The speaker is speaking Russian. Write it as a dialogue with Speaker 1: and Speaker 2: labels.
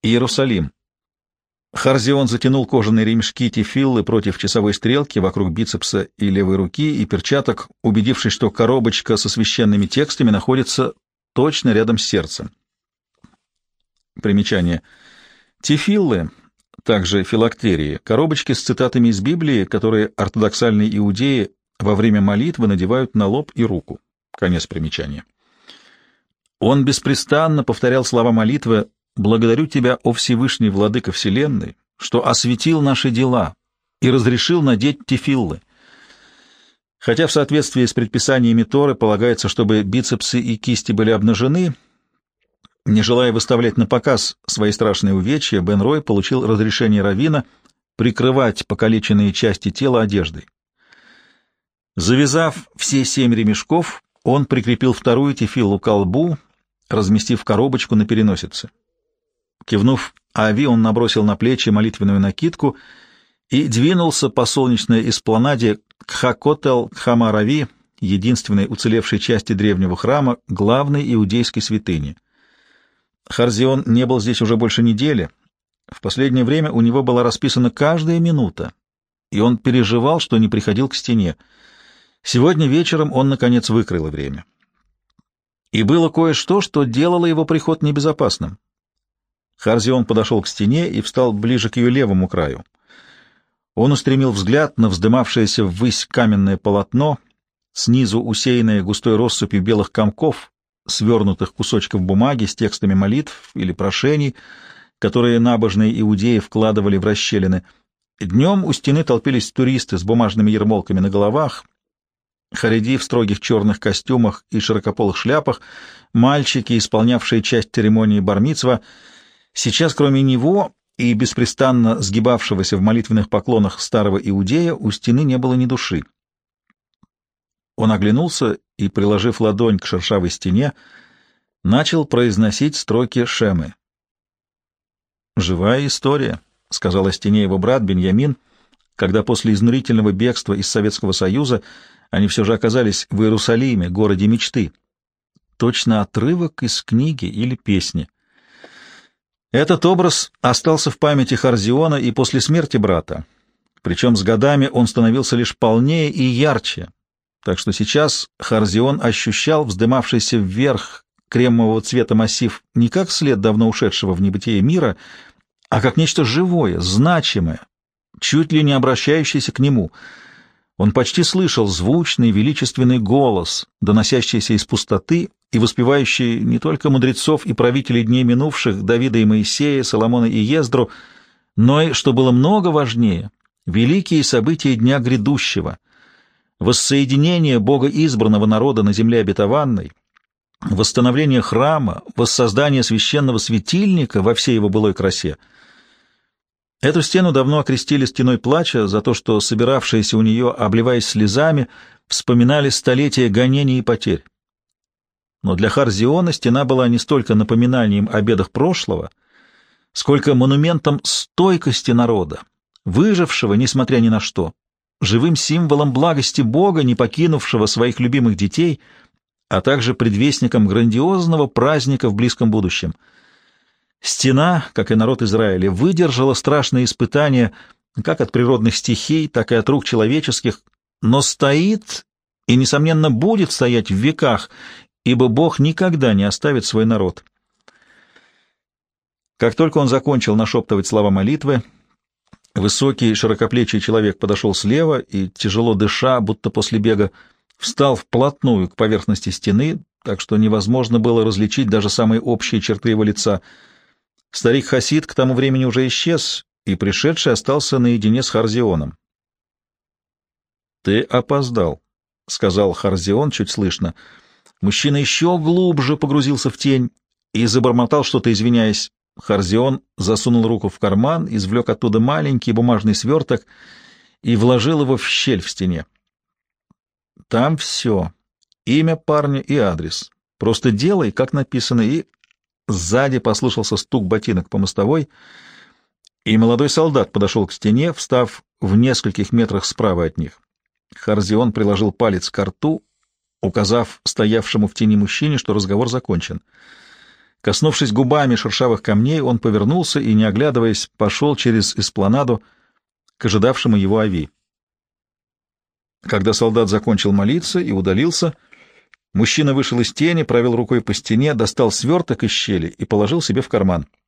Speaker 1: Иерусалим. Харзион затянул кожаные ремешки тефиллы против часовой стрелки вокруг бицепса и левой руки и перчаток, убедившись, что коробочка со священными текстами находится точно рядом с сердцем. Примечание. Тефиллы, также филактерии, коробочки с цитатами из Библии, которые ортодоксальные иудеи во время молитвы надевают на лоб и руку. Конец примечания. Он беспрестанно повторял слова молитвы: «Благодарю Тебя, о Всевышний Владыка Вселенной, что осветил наши дела и разрешил надеть тефиллы». Хотя в соответствии с предписаниями Торы полагается, чтобы бицепсы и кисти были обнажены, не желая выставлять на показ свои страшные увечья, Бен Рой получил разрешение раввина прикрывать покалеченные части тела одеждой. Завязав все 7 ремешков, он прикрепил вторую тефиллу к лбу, разместив коробочку на переносице. Кивнув Ави, он набросил на плечи молитвенную накидку и двинулся по солнечной эспланаде к Хакотел Хамарави, единственной уцелевшей части древнего храма, главной иудейской святыни. Харзион не был здесь уже больше недели. В последнее время у него была расписана каждая минута, и он переживал, что не приходил к стене. Сегодня вечером он, наконец, выкроил время. И было кое-что, что делало его приход небезопасным. Харзион подошел к стене и встал ближе к ее левому краю. Он устремил взгляд на вздымавшееся ввысь каменное полотно, снизу усеянное густой россыпью белых комков, свернутых кусочков бумаги с текстами молитв или прошений, которые набожные иудеи вкладывали в расщелины. Днем у стены толпились туристы с бумажными ермолками на головах, хареди в строгих черных костюмах и широкополых шляпах, мальчики, исполнявшие часть церемонии бар-мицва. Сейчас, кроме него и беспрестанно сгибавшегося в молитвенных поклонах старого иудея, у стены не было ни души. Он оглянулся и, приложив ладонь к шершавой стене, начал произносить строки Шемы. «Живая история», — сказал о стене его брат Беньямин, когда после изнурительного бегства из Советского Союза они все же оказались в Иерусалиме, городе мечты. Точно отрывок из книги или песни. Этот образ остался в памяти Харзиона и после смерти брата, причем с годами он становился лишь полнее и ярче, так что сейчас Харзион ощущал вздымавшийся вверх кремового цвета массив не как след давно ушедшего в небытие мира, а как нечто живое, значимое, чуть ли не обращающееся к нему. Он почти слышал звучный, величественный голос, доносящийся из пустоты и воспевающий не только мудрецов и правителей дней минувших, Давида и Моисея, Соломона и Ездру, но и, что было много важнее, великие события дня грядущего, воссоединение Бога избранного народа на земле обетованной, восстановление храма, воссоздание священного светильника во всей его былой красе. Эту стену давно окрестили стеной плача за то, что собиравшиеся у нее, обливаясь слезами, вспоминали столетия гонений и потерь. Но для Харзиона стена была не столько напоминанием о бедах прошлого, сколько монументом стойкости народа, выжившего, несмотря ни на что, живым символом благости Бога, не покинувшего своих любимых детей, а также предвестником грандиозного праздника в близком будущем. Стена, как и народ Израиля, выдержала страшные испытания как от природных стихий, так и от рук человеческих, но стоит и, несомненно, будет стоять в веках, ибо Бог никогда не оставит свой народ. Как только он закончил нашептывать слова молитвы, высокий широкоплечий человек подошел слева и, тяжело дыша, будто после бега, встал вплотную к поверхности стены, так что невозможно было различить даже самые общие черты его лица. Старик-хасид к тому времени уже исчез, и пришедший остался наедине с Харзионом. «Ты опоздал», — сказал Харзион чуть слышно. Мужчина еще глубже погрузился в тень и забормотал что-то, извиняясь. Харзион засунул руку в карман, извлек оттуда маленький бумажный сверток и вложил его в щель в стене. «Там все. Имя парня и адрес. Просто делай, как написано». И сзади послышался стук ботинок по мостовой, и молодой солдат подошел к стене, встав в нескольких метрах справа от них. Харзион приложил палец к рту, указав стоявшему в тени мужчине, что разговор закончен. Коснувшись губами шершавых камней, он повернулся и, не оглядываясь, пошел через эспланаду к ожидавшему его Ави. Когда солдат закончил молиться и удалился, мужчина вышел из тени, провел рукой по стене, достал сверток из щели и положил себе в карман.